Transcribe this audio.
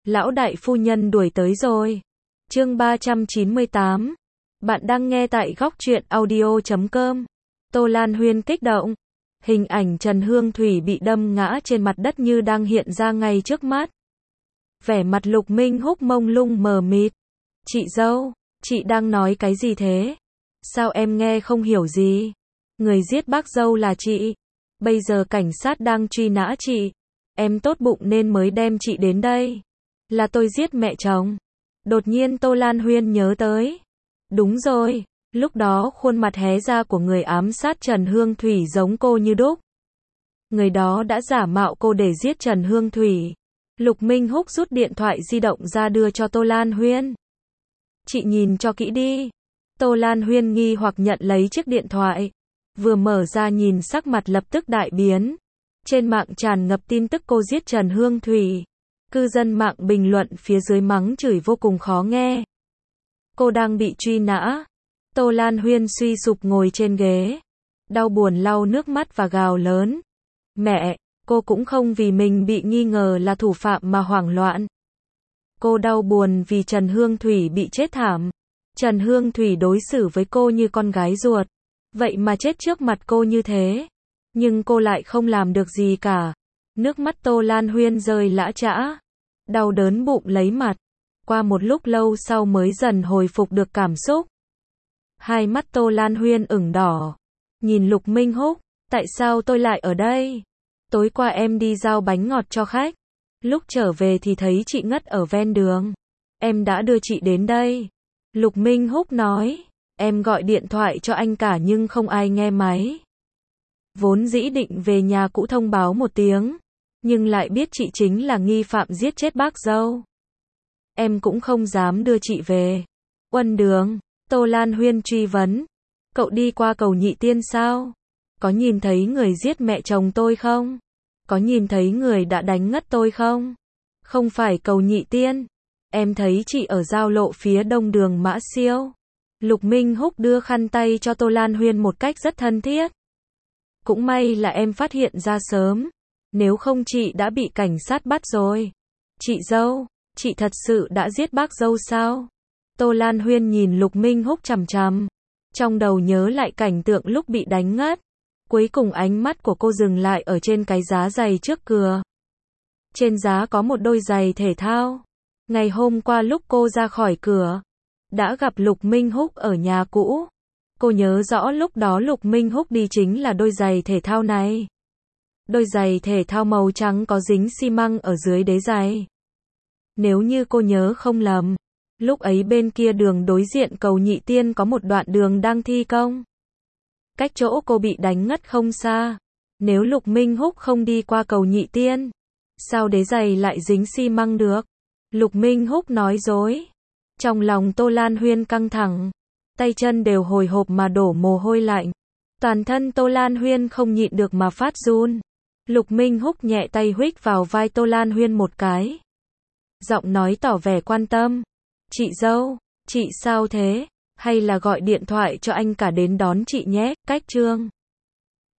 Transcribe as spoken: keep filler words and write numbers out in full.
Lão đại phu nhân đuổi tới rồi. Chương ba trăm chín mươi tám. Bạn đang nghe tại góc truyện audio chấm com. Tô Lan Huyên kích động. Hình ảnh Trần Hương Thủy bị đâm ngã trên mặt đất như đang hiện ra ngay trước mắt. Vẻ mặt Lục Minh Húc mông lung mờ mịt. Chị dâu, chị đang nói cái gì thế? Sao em nghe không hiểu gì? Người giết bác dâu là chị. Bây giờ cảnh sát đang truy nã chị. Em tốt bụng nên mới đem chị đến đây. Là tôi giết mẹ chồng. Đột nhiên Tô Lan Huyên nhớ tới. Đúng rồi, lúc đó khuôn mặt hé ra của người ám sát Trần Hương Thủy giống cô như đúc. Người đó đã giả mạo cô để giết Trần Hương Thủy. Lục Minh Húc rút điện thoại di động ra đưa cho Tô Lan Huyên. Chị nhìn cho kỹ đi. Tô Lan Huyên nghi hoặc nhận lấy chiếc điện thoại. Vừa mở ra nhìn sắc mặt lập tức đại biến. Trên mạng tràn ngập tin tức cô giết Trần Hương Thủy. Cư dân mạng bình luận phía dưới mắng chửi vô cùng khó nghe. Cô đang bị truy nã. Tô Lan Huyên suy sụp ngồi trên ghế. Đau buồn lau nước mắt và gào lớn. Mẹ, cô cũng không vì mình bị nghi ngờ là thủ phạm mà hoảng loạn. Cô đau buồn vì Trần Hương Thủy bị chết thảm. Trần Hương Thủy đối xử với cô như con gái ruột. Vậy mà chết trước mặt cô như thế. Nhưng cô lại không làm được gì cả. Nước mắt Tô Lan Huyên rơi lã chã. Đau đớn bụng lấy mặt. Qua một lúc lâu sau mới dần hồi phục được cảm xúc. Hai mắt Tô Lan Huyên ửng đỏ. Nhìn Lục Minh Húc. Tại sao tôi lại ở đây? Tối qua em đi giao bánh ngọt cho khách. Lúc trở về thì thấy chị ngất ở ven đường. Em đã đưa chị đến đây. Lục Minh Húc nói. Em gọi điện thoại cho anh cả nhưng không ai nghe máy. Vốn dĩ định về nhà cũ thông báo một tiếng. Nhưng lại biết chị chính là nghi phạm giết chết bác dâu. Em cũng không dám đưa chị về. Uân Đường. Tô Lan Huyên truy vấn. Cậu đi qua cầu Nhị Tiên sao? Có nhìn thấy người giết mẹ chồng tôi không? Có nhìn thấy người đã đánh ngất tôi không? Không phải cầu Nhị Tiên. Em thấy chị ở giao lộ phía đông đường Mã Siêu. Lục Minh Húc đưa khăn tay cho Tô Lan Huyên một cách rất thân thiết. Cũng may là em phát hiện ra sớm. Nếu không chị đã bị cảnh sát bắt rồi. Chị dâu, chị thật sự đã giết bác dâu sao? Tô Lan Huyên nhìn Lục Minh Húc chằm chằm. Trong đầu nhớ lại cảnh tượng lúc bị đánh ngất. Cuối cùng ánh mắt của cô dừng lại ở trên cái giá giày trước cửa. Trên giá có một đôi giày thể thao. Ngày hôm qua lúc cô ra khỏi cửa, đã gặp Lục Minh Húc ở nhà cũ. Cô nhớ rõ lúc đó Lục Minh Húc đi chính là đôi giày thể thao này. Đôi giày thể thao màu trắng có dính xi măng ở dưới đế giày. Nếu như cô nhớ không lầm, lúc ấy bên kia đường đối diện cầu Nhị Tiên có một đoạn đường đang thi công. Cách chỗ cô bị đánh ngất không xa. Nếu Lục Minh Húc không đi qua cầu Nhị Tiên, sao đế giày lại dính xi măng được? Lục Minh Húc nói dối. Trong lòng Tô Lan Huyên căng thẳng. Tay chân đều hồi hộp mà đổ mồ hôi lạnh. Toàn thân Tô Lan Huyên không nhịn được mà phát run. Lục Minh Húc nhẹ tay huých vào vai Tô Lan Huyên một cái. Giọng nói tỏ vẻ quan tâm. Chị dâu, chị sao thế? Hay là gọi điện thoại cho anh cả đến đón chị nhé. Cách chương